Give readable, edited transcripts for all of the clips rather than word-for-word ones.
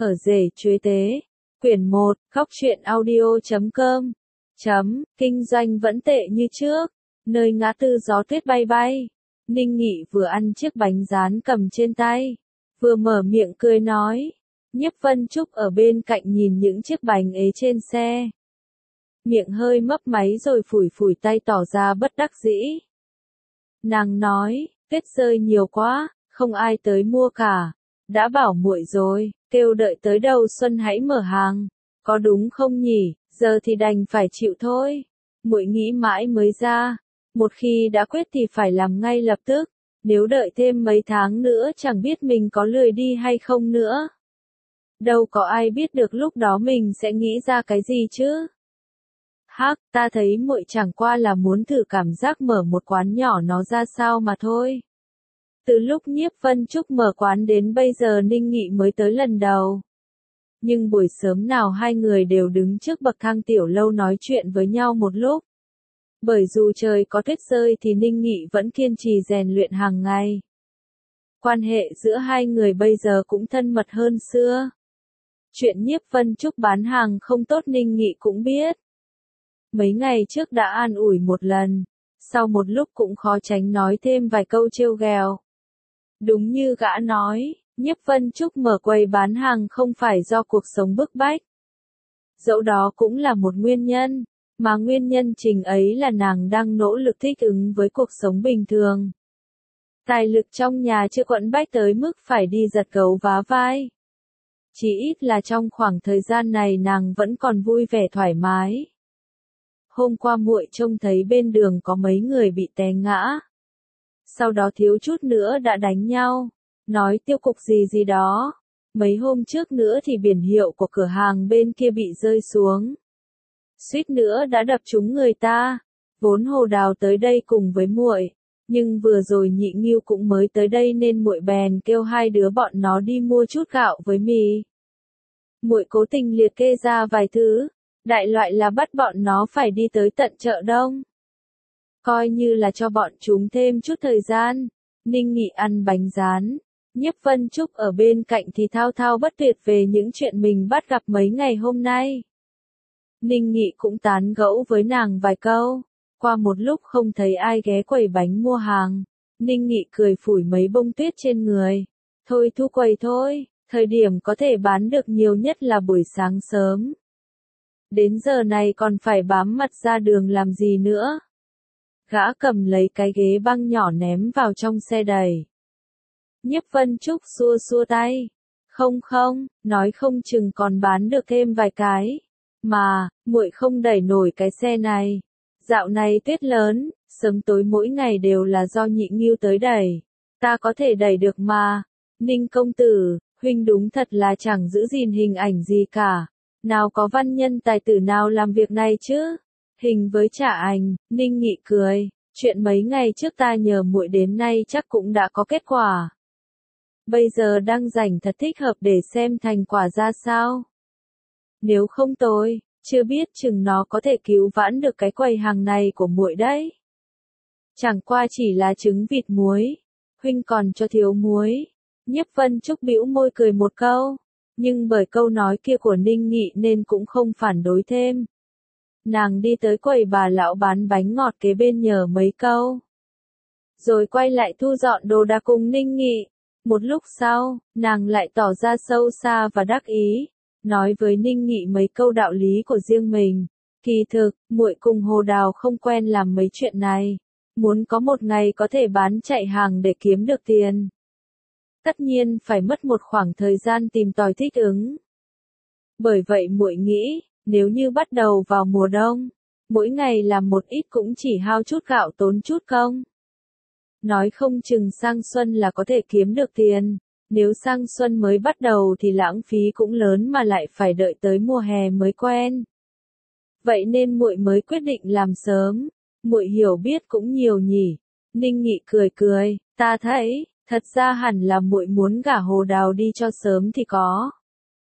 Ở rể chuế tế. Quyển 1, Góc truyện audio.com. Kinh doanh vẫn tệ như trước. Nơi ngã tư gió tuyết bay bay. Ninh Nghị vừa ăn chiếc bánh rán cầm trên tay. Vừa mở miệng cười nói. Nhiếp Vân Trúc ở bên cạnh nhìn những chiếc bánh ế trên xe. Miệng hơi mấp máy rồi phủi phủi tay tỏ ra bất đắc dĩ. Nàng nói, tuyết rơi nhiều quá, không ai tới mua cả. Đã bảo muội rồi, kêu đợi tới đầu xuân hãy mở hàng. Có đúng không nhỉ, giờ thì đành phải chịu thôi. Muội nghĩ mãi mới ra. Một khi đã quyết thì phải làm ngay lập tức. Nếu đợi thêm mấy tháng nữa chẳng biết mình có lười đi hay không nữa. Đâu có ai biết được lúc đó mình sẽ nghĩ ra cái gì chứ. Hắc, ta thấy muội chẳng qua là muốn thử cảm giác mở một quán nhỏ nó ra sao mà thôi. Từ lúc Nhiếp Vân Trúc mở quán đến bây giờ Ninh Nghị mới tới lần đầu. Nhưng buổi sớm nào hai người đều đứng trước bậc thang tiểu lâu nói chuyện với nhau một lúc. Bởi dù trời có tuyết rơi thì Ninh Nghị vẫn kiên trì rèn luyện hàng ngày. Quan hệ giữa hai người bây giờ cũng thân mật hơn xưa. Chuyện Nhiếp Vân Trúc bán hàng không tốt Ninh Nghị cũng biết. Mấy ngày trước đã an ủi một lần, sau một lúc cũng khó tránh nói thêm vài câu trêu ghẹo. Đúng như gã nói, Nhiếp Vân Trúc mở quầy bán hàng không phải do cuộc sống bức bách. Dẫu đó cũng là một nguyên nhân, mà nguyên nhân chính ấy là nàng đang nỗ lực thích ứng với cuộc sống bình thường. Tài lực trong nhà chưa quẫn bách tới mức phải đi giật gấu vá vai. Chỉ ít là trong khoảng thời gian này nàng vẫn còn vui vẻ thoải mái. Hôm qua muội trông thấy bên đường có mấy người bị té ngã. Sau đó thiếu chút nữa đã đánh nhau, nói tiêu cục gì gì đó. Mấy hôm trước nữa thì biển hiệu của cửa hàng bên kia bị rơi xuống. Suýt nữa đã đập trúng người ta. Vốn Hồ Đào tới đây cùng với muội, nhưng vừa rồi Nhị Nghiêu cũng mới tới đây nên muội bèn kêu hai đứa bọn nó đi mua chút gạo với mì. Muội cố tình liệt kê ra vài thứ, đại loại là bắt bọn nó phải đi tới tận chợ Đông. Coi như là cho bọn chúng thêm chút thời gian. Ninh Nghị ăn bánh rán, Nhiếp Vân Trúc ở bên cạnh thì thao thao bất tuyệt về những chuyện mình bắt gặp mấy ngày hôm nay. Ninh Nghị cũng tán gẫu với nàng vài câu. Qua một lúc không thấy ai ghé quầy bánh mua hàng, Ninh Nghị cười phủi mấy bông tuyết trên người. Thôi thu quầy thôi, thời điểm có thể bán được nhiều nhất là buổi sáng sớm. Đến giờ này còn phải bám mặt ra đường làm gì nữa. Gã cầm lấy cái ghế băng nhỏ ném vào trong xe đẩy. Nhiếp Vân Trúc xua xua tay. Không, nói không chừng còn bán được thêm vài cái. Mà, muội không đẩy nổi cái xe này. Dạo này tuyết lớn, sớm tối mỗi ngày đều là do Nhị Nghiêu tới đẩy. Ta có thể đẩy được mà. Ninh công tử, huynh đúng thật là chẳng giữ gìn hình ảnh gì cả. Nào có văn nhân tài tử nào làm việc này chứ? Hình với trả ảnh, Ninh Nghị cười. Chuyện mấy ngày trước ta nhờ muội đến nay chắc cũng đã có kết quả. Bây giờ đang rảnh thật thích hợp để xem thành quả ra sao. Nếu không tôi, chưa biết chừng nó có thể cứu vãn được cái quầy hàng này của muội đấy. Chẳng qua chỉ là trứng vịt muối. Huynh còn cho thiếu muối. Nhiếp Vân Trúc bĩu môi cười một câu. Nhưng bởi câu nói kia của Ninh Nghị nên cũng không phản đối thêm. Nàng đi tới quầy bà lão bán bánh ngọt kế bên nhờ mấy câu. Rồi quay lại thu dọn đồ đạc cùng Ninh Nghị. Một lúc sau, nàng lại tỏ ra sâu xa và đắc ý. Nói với Ninh Nghị mấy câu đạo lý của riêng mình. Kỳ thực, muội cùng Hồ Đào không quen làm mấy chuyện này. Muốn có một ngày có thể bán chạy hàng để kiếm được tiền. Tất nhiên phải mất một khoảng thời gian tìm tòi thích ứng. Bởi vậy muội nghĩ, nếu như bắt đầu vào mùa đông, mỗi ngày làm một ít cũng chỉ hao chút gạo tốn chút công. Nói không chừng sang xuân là có thể kiếm được tiền, nếu sang xuân mới bắt đầu thì lãng phí cũng lớn mà lại phải đợi tới mùa hè mới quen. Vậy nên muội mới quyết định làm sớm, muội hiểu biết cũng nhiều nhỉ. Ninh Nghị cười, ta thấy, thật ra hẳn là muội muốn gả Hồ Đào đi cho sớm thì có.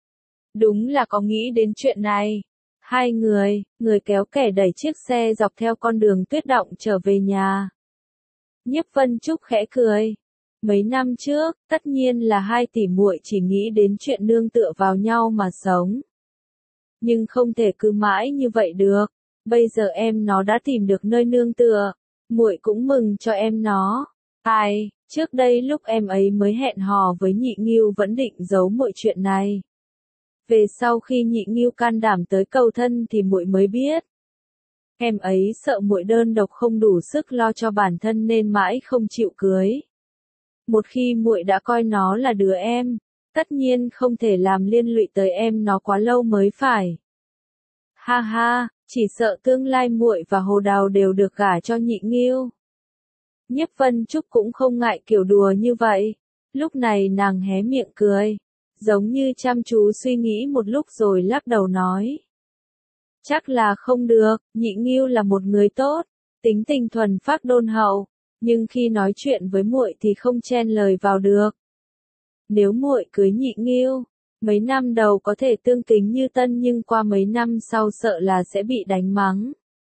Đúng là có nghĩ đến chuyện này. Hai người kéo kẻ đẩy chiếc xe dọc theo con đường tuyết động trở về nhà. Nhiếp Vân Trúc khẽ cười. Mấy năm trước, tất nhiên là hai tỷ muội chỉ nghĩ đến chuyện nương tựa vào nhau mà sống. Nhưng không thể cứ mãi như vậy được. Bây giờ em nó đã tìm được nơi nương tựa, muội cũng mừng cho em nó. Ai, trước đây lúc em ấy mới hẹn hò với Nhị Nghiêu vẫn định giấu mọi chuyện này. Về sau khi Nhị Nghiêu can đảm tới cầu thân thì muội mới biết. Em ấy sợ muội đơn độc không đủ sức lo cho bản thân nên mãi không chịu cưới. Một khi muội đã coi nó là đứa em, tất nhiên không thể làm liên lụy tới em nó quá lâu mới phải. Ha ha, chỉ sợ tương lai muội và Hồ Đào đều được gả cho Nhị Nghiêu. Nhiếp Vân Trúc cũng không ngại kiểu đùa như vậy. Lúc này nàng hé miệng cười, giống như chăm chú suy nghĩ một lúc rồi lắc đầu nói. Chắc là không được, Nhị Nghiêu là một người tốt, tính tình thuần phác đôn hậu, nhưng khi nói chuyện với muội thì không chen lời vào được. Nếu muội cưới Nhị Nghiêu, mấy năm đầu có thể tương kính như tân nhưng qua mấy năm sau sợ là sẽ bị đánh mắng.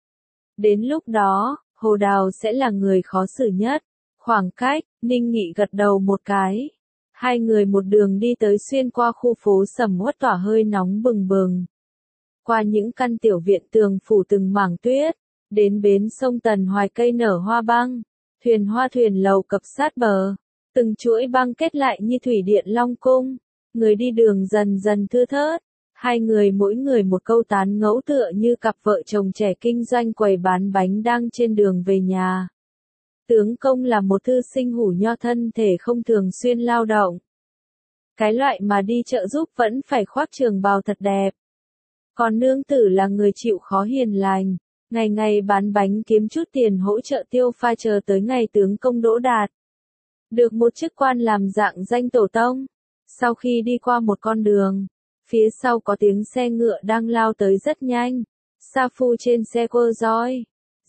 Đến lúc đó, Hồ Đào sẽ là người khó xử nhất. Khoảng cách, Ninh Nghị gật đầu một cái. Hai người một đường đi tới xuyên qua khu phố sầm uất tỏa hơi nóng bừng bừng. Qua những căn tiểu viện tường phủ từng mảng tuyết, đến bến sông Tần Hoài cây nở hoa băng, thuyền hoa thuyền lầu cập sát bờ, từng chuỗi băng kết lại như thủy điện Long Cung, người đi đường dần dần thưa thớt, hai người mỗi người một câu tán ngẫu tựa như cặp vợ chồng trẻ kinh doanh quầy bán bánh đang trên đường về nhà. Tướng công là một thư sinh hủ nho thân thể không thường xuyên lao động. Cái loại mà đi chợ giúp vẫn phải khoác trường bào thật đẹp. Còn nương tử là người chịu khó hiền lành, ngày ngày bán bánh kiếm chút tiền hỗ trợ tiêu pha chờ tới ngày tướng công đỗ đạt. Được một chức quan làm dạng danh tổ tông. Sau khi đi qua một con đường, phía sau có tiếng xe ngựa đang lao tới rất nhanh. Sa phu trên xe quơ roi.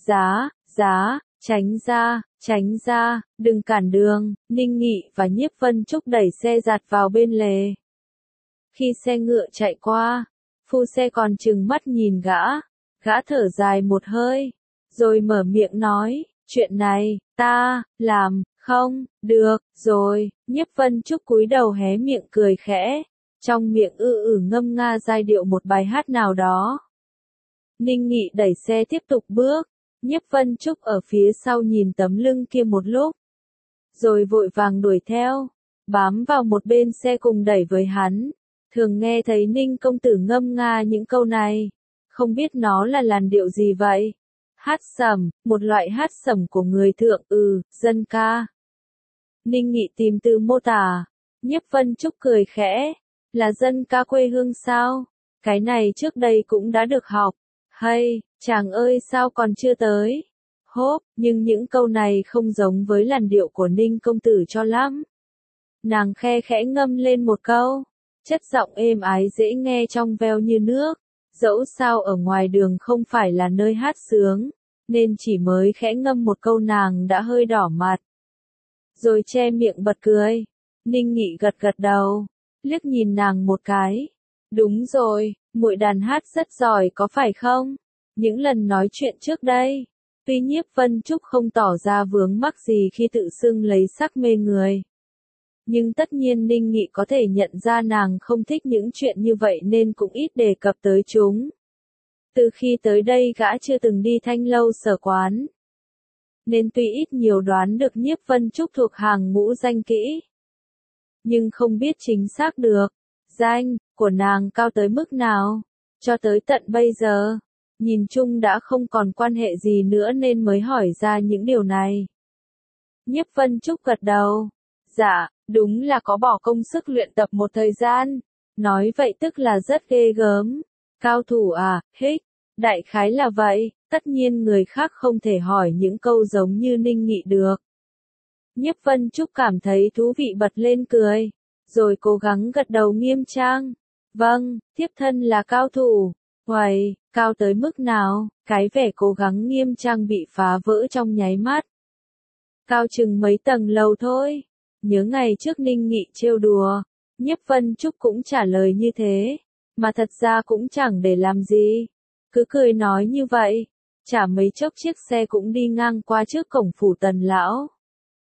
Giá, tránh ra, đừng cản đường. Ninh Nghị và Nhiếp Vân Trúc đẩy xe giạt vào bên lề. Khi xe ngựa chạy qua, phu xe còn trừng mắt nhìn gã thở dài một hơi, rồi mở miệng nói, chuyện này, ta, làm, không, được, rồi. Nhiếp Vân Trúc cúi đầu hé miệng cười khẽ, trong miệng ngâm nga giai điệu một bài hát nào đó. Ninh Nghị đẩy xe tiếp tục bước, Nhiếp Vân Trúc ở phía sau nhìn tấm lưng kia một lúc, rồi vội vàng đuổi theo, bám vào một bên xe cùng đẩy với hắn. Thường nghe thấy Ninh công tử ngâm nga những câu này, không biết nó là làn điệu gì vậy? Hát sẩm, một loại hát sẩm của người thượng, dân ca. Ninh Nghị tìm từ mô tả, Nhiếp Vân Trúc cười khẽ, là dân ca quê hương sao? Cái này trước đây cũng đã được học. Hay, chàng ơi sao còn chưa tới? Hốp, nhưng những câu này không giống với làn điệu của Ninh công tử cho lắm. Nàng khe khẽ ngâm lên một câu, chất giọng êm ái dễ nghe trong veo như nước, dẫu sao ở ngoài đường không phải là nơi hát sướng, nên chỉ mới khẽ ngâm một câu nàng đã hơi đỏ mặt. Rồi che miệng bật cười. Ninh Nghị gật gật đầu, liếc nhìn nàng một cái. Đúng rồi, muội đàn hát rất giỏi có phải không? Những lần nói chuyện trước đây, tuy Nhiếp Vân Trúc không tỏ ra vướng mắc gì khi tự xưng lấy sắc mê người. Nhưng tất nhiên Ninh Nghị có thể nhận ra nàng không thích những chuyện như vậy nên cũng ít đề cập tới chúng. Từ khi tới đây gã chưa từng đi Thanh Lâu Sở Quán, nên tuy ít nhiều đoán được Nhiếp Vân Trúc thuộc hàng ngũ danh kỹ, nhưng không biết chính xác được danh của nàng cao tới mức nào. Cho tới tận bây giờ, nhìn chung đã không còn quan hệ gì nữa nên mới hỏi ra những điều này. Nhiếp Vân Trúc gật đầu. Dạ, đúng là có bỏ công sức luyện tập một thời gian. Nói vậy tức là rất ghê gớm. Cao thủ à, hích. Đại khái là vậy, tất nhiên người khác không thể hỏi những câu giống như Ninh Nghị được. Nhiếp Vân Trúc cảm thấy thú vị bật lên cười, rồi cố gắng gật đầu nghiêm trang. Vâng, thiếp thân là cao thủ. Uầy, cao tới mức nào? Cái vẻ cố gắng nghiêm trang bị phá vỡ trong nháy mắt. Cao chừng mấy tầng lầu thôi. Nhớ ngày trước Ninh Nghị trêu đùa, Nhiếp Vân Trúc cũng trả lời như thế, mà thật ra cũng chẳng để làm gì. Cứ cười nói như vậy, chả mấy chốc chiếc xe cũng đi ngang qua trước cổng phủ Tần lão.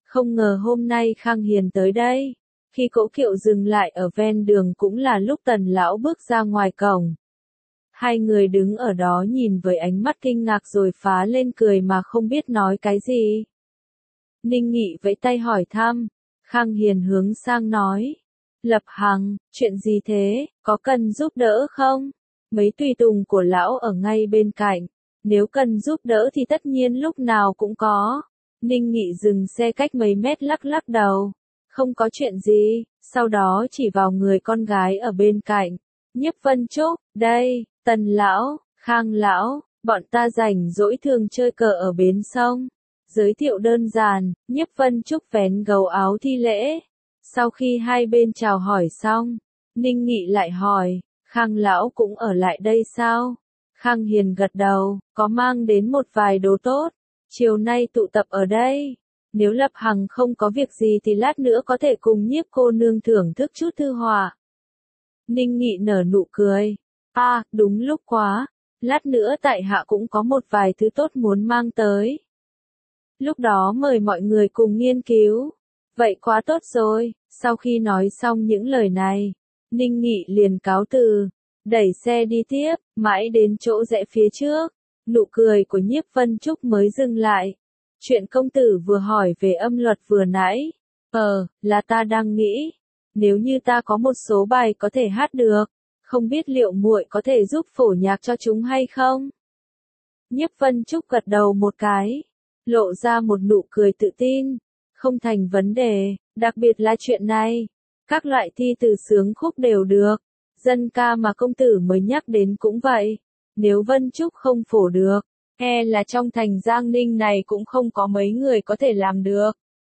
Không ngờ hôm nay Khang Hiền tới đây. Khi cỗ kiệu dừng lại ở ven đường cũng là lúc Tần lão bước ra ngoài cổng. Hai người đứng ở đó nhìn với ánh mắt kinh ngạc rồi phá lên cười mà không biết nói cái gì. Ninh Nghị vẫy tay hỏi thăm, Khang Hiền hướng sang nói. Lập Hằng, chuyện gì thế, có cần giúp đỡ không? Mấy tùy tùng của lão ở ngay bên cạnh, nếu cần giúp đỡ thì tất nhiên lúc nào cũng có. Ninh Nghị dừng xe cách mấy mét lắc lắc đầu. Không có chuyện gì, sau đó chỉ vào người con gái ở bên cạnh. Nhiếp Vân Trúc, đây, Tần lão, Khang lão, bọn ta rảnh rỗi thường chơi cờ ở bến sông. Giới thiệu đơn giản, Nhiếp Vân Trúc vén gấu áo thi lễ. Sau khi hai bên chào hỏi xong, Ninh Nghị lại hỏi, Khang lão cũng ở lại đây sao? Khang Hiền gật đầu, có mang đến một vài đồ tốt. Chiều nay tụ tập ở đây. Nếu Lập Hằng không có việc gì thì lát nữa có thể cùng Nhiếp cô nương thưởng thức chút thư họa. Ninh Nghị nở nụ cười. À, đúng lúc quá. Lát nữa tại hạ cũng có một vài thứ tốt muốn mang tới. Lúc đó mời mọi người cùng nghiên cứu. Vậy quá tốt rồi. Sau khi nói xong những lời này, Ninh Nghị liền cáo từ, đẩy xe đi tiếp, mãi đến chỗ rẽ phía trước. Nụ cười của Nhiếp Vân Trúc mới dừng lại. Chuyện công tử vừa hỏi về âm luật vừa nãy. Là ta đang nghĩ. Nếu như ta có một số bài có thể hát được, không biết liệu muội có thể giúp phổ nhạc cho chúng hay không? Nhiếp Vân Trúc gật đầu một cái, lộ ra một nụ cười tự tin. Không thành vấn đề, đặc biệt là chuyện này. Các loại thi từ sướng khúc đều được. Dân ca mà công tử mới nhắc đến cũng vậy. Nếu Vân Trúc không phổ được, là trong thành Giang Ninh này cũng không có mấy người có thể làm được.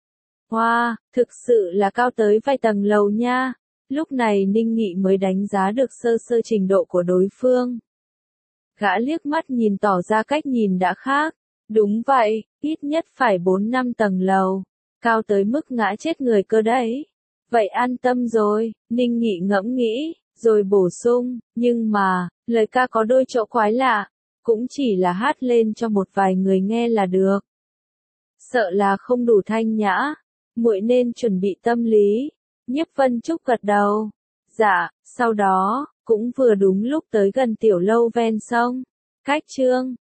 Wow, thực sự là cao tới vài tầng lầu nha. Lúc này Ninh Nghị mới đánh giá được sơ sơ trình độ của đối phương. Gã liếc mắt nhìn tỏ ra cách nhìn đã khác. Đúng vậy, ít nhất phải 4-5 tầng lầu. Cao tới mức ngã chết người cơ đấy. Vậy an tâm rồi, Ninh Nghị ngẫm nghĩ, rồi bổ sung, nhưng mà, lời ca có đôi chỗ quái lạ. Cũng chỉ là hát lên cho một vài người nghe là được. Sợ là không đủ thanh nhã. Muội nên chuẩn bị tâm lý. Nhiếp Vân Trúc gật đầu. Dạ, sau đó, cũng vừa đúng lúc tới gần tiểu lâu ven sông. Cách chương